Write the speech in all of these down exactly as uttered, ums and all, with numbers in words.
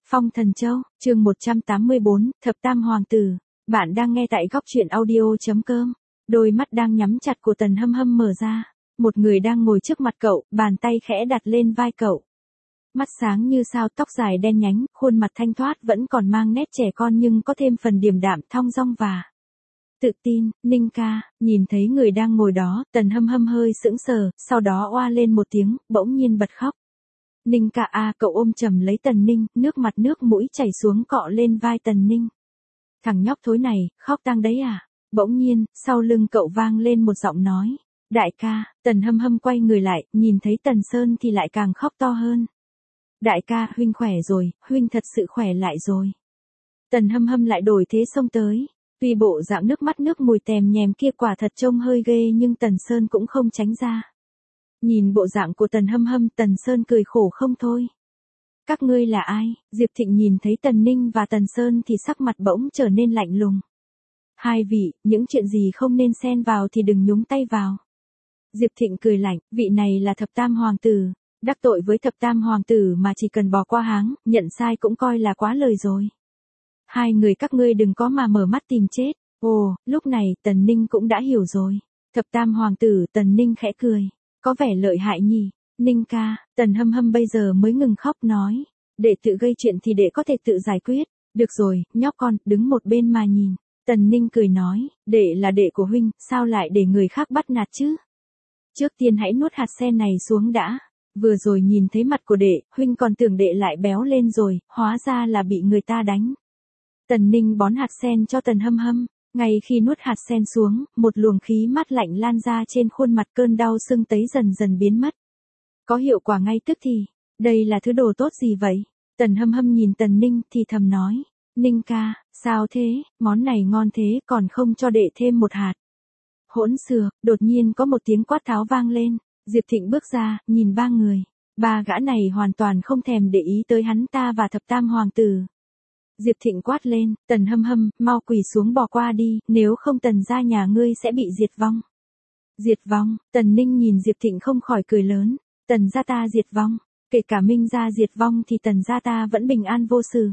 Phong Thần Châu, chương một trăm tám mươi bốn, Thập Tam Hoàng Tử. Bạn đang nghe tại góc truyện audio chấm com. Đôi mắt đang nhắm chặt của Tần Hâm Hâm mở ra. Một người đang ngồi trước mặt cậu, bàn tay khẽ đặt lên vai cậu. Mắt sáng như sao, tóc dài đen nhánh, khuôn mặt thanh thoát vẫn còn mang nét trẻ con nhưng có thêm phần điềm đạm thong dong và tự tin. Ninh ca, nhìn thấy người đang ngồi đó, Tần Hâm Hâm hơi sững sờ, sau đó oa lên một tiếng, bỗng nhiên bật khóc. Ninh ca a, cậu ôm chầm lấy Tần Ninh, nước mặt nước mũi chảy xuống cọ lên vai Tần Ninh. Thằng nhóc thối này, khóc tang đấy à? Bỗng nhiên, sau lưng cậu vang lên một giọng nói. Đại ca. Tần Hâm Hâm quay người lại, nhìn thấy Tần Sơn thì lại càng khóc to hơn. Đại ca, huynh khỏe rồi, huynh thật sự khỏe lại rồi. Tần Hâm Hâm lại đổi thế xông tới. Tuy bộ dạng nước mắt nước mùi tèm nhèm kia quả thật trông hơi ghê nhưng Tần Sơn cũng không tránh ra. Nhìn bộ dạng của Tần Hâm Hâm, Tần Sơn cười khổ không thôi. Các ngươi là ai? Diệp Thịnh nhìn thấy Tần Ninh và Tần Sơn thì sắc mặt bỗng trở nên lạnh lùng. Hai vị, những chuyện gì không nên xen vào thì đừng nhúng tay vào. Diệp Thịnh cười lạnh, vị này là Thập Tam Hoàng Tử. Đắc tội với Thập Tam Hoàng Tử mà chỉ cần bỏ qua háng, nhận sai cũng coi là quá lời rồi. Hai người các ngươi đừng có mà mở mắt tìm chết. Ồ, lúc này Tần Ninh cũng đã hiểu rồi. Thập Tam Hoàng Tử. Tần Ninh khẽ cười. Có vẻ lợi hại nhỉ. Ninh ca. Tần Hâm Hâm bây giờ mới ngừng khóc nói. Đệ tự gây chuyện thì đệ có thể tự giải quyết. Được rồi, nhóc con, đứng một bên mà nhìn. Tần Ninh cười nói. Đệ là đệ của huynh, sao lại để người khác bắt nạt chứ? Trước tiên hãy nuốt hạt sen này xuống đã. Vừa rồi nhìn thấy mặt của đệ, huynh còn tưởng đệ lại béo lên rồi, hóa ra là bị người ta đánh. Tần Ninh bón hạt sen cho Tần Hâm Hâm. Ngay khi nuốt hạt sen xuống, một luồng khí mát lạnh lan ra trên khuôn mặt, cơn đau sưng tấy dần dần biến mất. Có hiệu quả ngay tức thì. Đây là thứ đồ tốt gì vậy? Tần Hâm Hâm nhìn Tần Ninh thì thầm nói. Ninh ca, sao thế, món này ngon thế còn không cho đệ thêm một hạt. Hỗn xược, đột nhiên có một tiếng quát tháo vang lên. Diệp Thịnh bước ra, nhìn ba người. Ba gã này hoàn toàn không thèm để ý tới hắn ta và Thập Tam Hoàng Tử. Diệp Thịnh quát lên, Tần Hâm Hâm, mau quỳ xuống bỏ qua đi, nếu không Tần gia nhà ngươi sẽ bị diệt vong. Diệt vong. Tần Ninh nhìn Diệp Thịnh không khỏi cười lớn. Tần gia ta diệt vong, kể cả Minh gia diệt vong thì Tần gia ta vẫn bình an vô sự.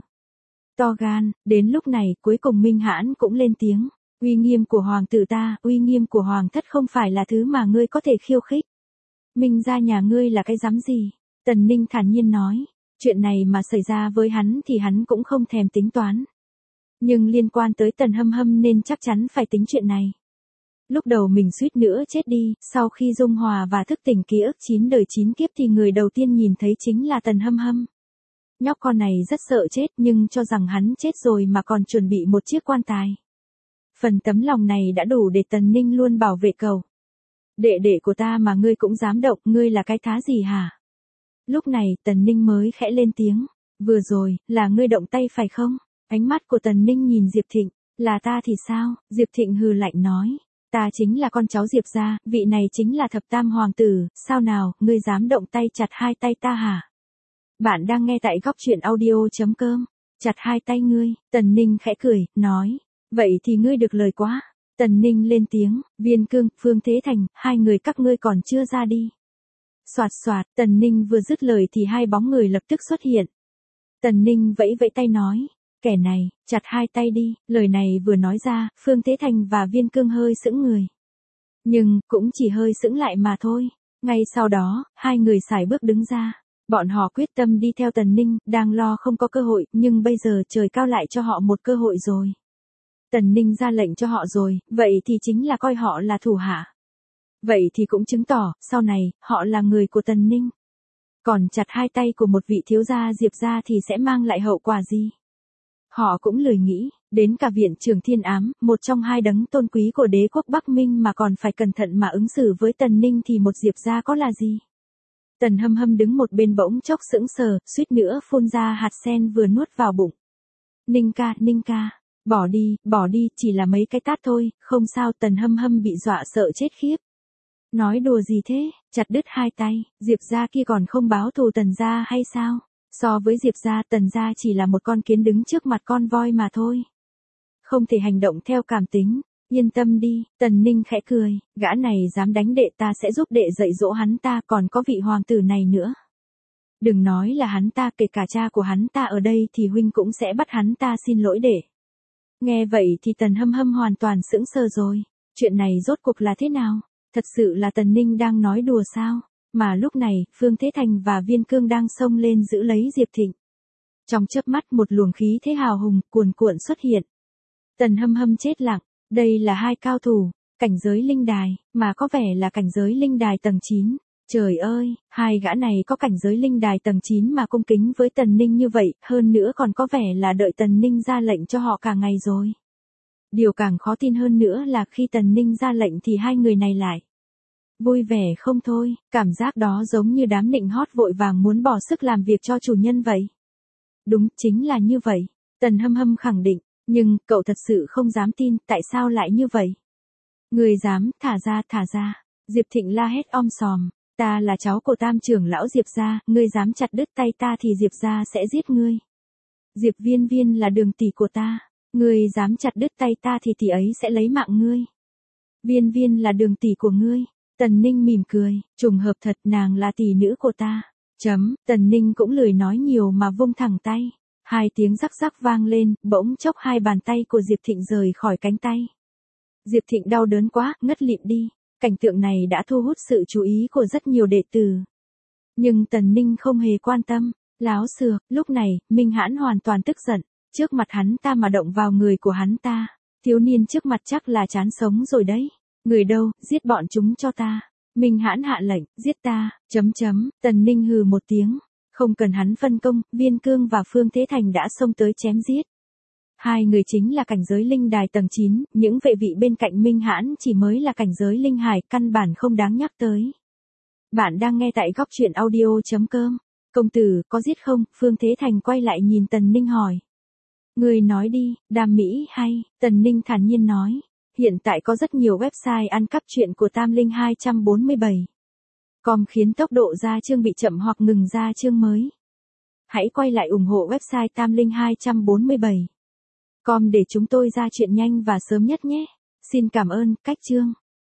To gan. Đến lúc này, cuối cùng Minh Hãn cũng lên tiếng. Uy nghiêm của hoàng tử ta, uy nghiêm của hoàng thất không phải là thứ mà ngươi có thể khiêu khích. Minh gia nhà ngươi là cái dám gì? Tần Ninh thản nhiên nói. Chuyện này mà xảy ra với hắn thì hắn cũng không thèm tính toán. Nhưng liên quan tới Tần Hâm Hâm nên chắc chắn phải tính chuyện này. Lúc đầu mình suýt nữa chết đi, sau khi dung hòa và thức tỉnh ký ức chín đời chín kiếp thì người đầu tiên nhìn thấy chính là Tần Hâm Hâm. Nhóc con này rất sợ chết nhưng cho rằng hắn chết rồi mà còn chuẩn bị một chiếc quan tài. Phần tấm lòng này đã đủ để Tần Ninh luôn bảo vệ cậu. Đệ đệ của ta mà ngươi cũng dám động, ngươi là cái thá gì hả? Lúc này Tần Ninh mới khẽ lên tiếng. Vừa rồi, là ngươi động tay phải không? Ánh mắt của Tần Ninh nhìn Diệp Thịnh. Là ta thì sao? Diệp Thịnh hừ lạnh nói. Ta chính là con cháu Diệp gia, vị này chính là Thập Tam Hoàng Tử, sao nào, ngươi dám động tay chặt hai tay ta hả? Bạn đang nghe tại góc truyện audio chấm com. Chặt hai tay ngươi. Tần Ninh khẽ cười, nói. Vậy thì ngươi được lời quá. Tần Ninh lên tiếng. Viên Cương, Phương Thế Thành, hai người các ngươi còn chưa ra đi. Soạt soạt. Tần Ninh vừa dứt lời thì hai bóng người lập tức xuất hiện. Tần Ninh vẫy vẫy tay nói. Kẻ này, chặt hai tay đi. Lời này vừa nói ra, Phương Thế Thành và Viên Cương hơi sững người. Nhưng, cũng chỉ hơi sững lại mà thôi. Ngay sau đó, hai người sải bước đứng ra. Bọn họ quyết tâm đi theo Tần Ninh, đang lo không có cơ hội, nhưng bây giờ trời cao lại cho họ một cơ hội rồi. Tần Ninh ra lệnh cho họ rồi, vậy thì chính là coi họ là thủ hạ. Vậy thì cũng chứng tỏ, sau này, họ là người của Tần Ninh. Còn chặt hai tay của một vị thiếu gia Diệp gia thì sẽ mang lại hậu quả gì? Họ cũng lười nghĩ, đến cả viện trưởng Thiên Ám, một trong hai đấng tôn quý của đế quốc Bắc Minh mà còn phải cẩn thận mà ứng xử với Tần Ninh thì một Diệp gia có là gì? Tần Hâm Hâm đứng một bên bỗng chốc sững sờ, suýt nữa phun ra hạt sen vừa nuốt vào bụng. Ninh ca, Ninh ca, bỏ đi, bỏ đi, chỉ là mấy cái tát thôi, không sao. Tần Hâm Hâm bị dọa sợ chết khiếp. Nói đùa gì thế, chặt đứt hai tay, Diệp gia kia còn không báo thù Tần gia hay sao? So với Diệp gia, Tần gia chỉ là một con kiến đứng trước mặt con voi mà thôi. Không thể hành động theo cảm tính. Yên tâm đi. Tần Ninh khẽ cười. Gã này dám đánh đệ, ta sẽ giúp đệ dạy dỗ hắn ta, còn có vị hoàng tử này nữa. Đừng nói là hắn ta, kể cả cha của hắn ta ở đây thì huynh cũng sẽ bắt hắn ta xin lỗi để. Nghe vậy thì Tần Hâm Hâm hoàn toàn sững sờ rồi. Chuyện này rốt cuộc là thế nào? Thật sự là Tần Ninh đang nói đùa sao? Mà lúc này, Phương Thế Thành và Viên Cương đang xông lên giữ lấy Diệp Thịnh. Trong chớp mắt một luồng khí thế hào hùng cuồn cuộn xuất hiện. Tần Hâm Hâm chết lặng, đây là hai cao thủ, cảnh giới linh đài, mà có vẻ là cảnh giới linh đài tầng chín. Trời ơi, hai gã này có cảnh giới linh đài tầng chín mà cung kính với Tần Ninh như vậy, hơn nữa còn có vẻ là đợi Tần Ninh ra lệnh cho họ cả ngày rồi. Điều càng khó tin hơn nữa là khi Tần Ninh ra lệnh thì hai người này lại vui vẻ không thôi, cảm giác đó giống như đám nịnh hót vội vàng muốn bỏ sức làm việc cho chủ nhân vậy. Đúng, chính là như vậy, Tần Hâm Hâm khẳng định, nhưng cậu thật sự không dám tin, tại sao lại như vậy? Người dám, thả ra, thả ra. Diệp Thịnh la hét om sòm, ta là cháu của tam trưởng lão Diệp gia, ngươi dám chặt đứt tay ta thì Diệp gia sẽ giết ngươi. Diệp Viên Viên là đường tỷ của ta, ngươi dám chặt đứt tay ta thì tỷ ấy sẽ lấy mạng ngươi. Viên Viên là đường tỷ của ngươi. Tần Ninh mỉm cười, trùng hợp thật, nàng là tỷ nữ của ta. Chấm, Tần Ninh cũng lười nói nhiều mà vung thẳng tay. Hai tiếng rắc rắc vang lên, bỗng chốc hai bàn tay của Diệp Thịnh rời khỏi cánh tay. Diệp Thịnh đau đớn quá, ngất lịm đi. Cảnh tượng này đã thu hút sự chú ý của rất nhiều đệ tử. Nhưng Tần Ninh không hề quan tâm, láo xược, lúc này, Minh Hãn hoàn toàn tức giận. Trước mặt hắn ta mà động vào người của hắn ta, thiếu niên trước mặt chắc là chán sống rồi đấy. Người đâu, giết bọn chúng cho ta. Minh Hãn hạ lệnh, giết ta, chấm chấm, Tần Ninh hừ một tiếng. Không cần hắn phân công, Viên Cương và Phương Thế Thành đã xông tới chém giết. Hai người chính là cảnh giới linh đài tầng chín, những vệ vị bên cạnh Minh Hãn chỉ mới là cảnh giới linh hải, căn bản không đáng nhắc tới. Bạn đang nghe tại góc truyện audio chấm com. Công tử, có giết không? Phương Thế Thành quay lại nhìn Tần Ninh hỏi. Người nói đi, đam mỹ hay? Tần Ninh thản nhiên nói. Hiện tại có rất nhiều website ăn cắp truyện của Tam Linh hai bốn bảy. Com khiến tốc độ ra chương bị chậm hoặc ngừng ra chương mới. Hãy quay lại ủng hộ website Tam Linh hai bốn bảy. Com để chúng tôi ra chuyện nhanh và sớm nhất nhé. Xin cảm ơn, cách chương.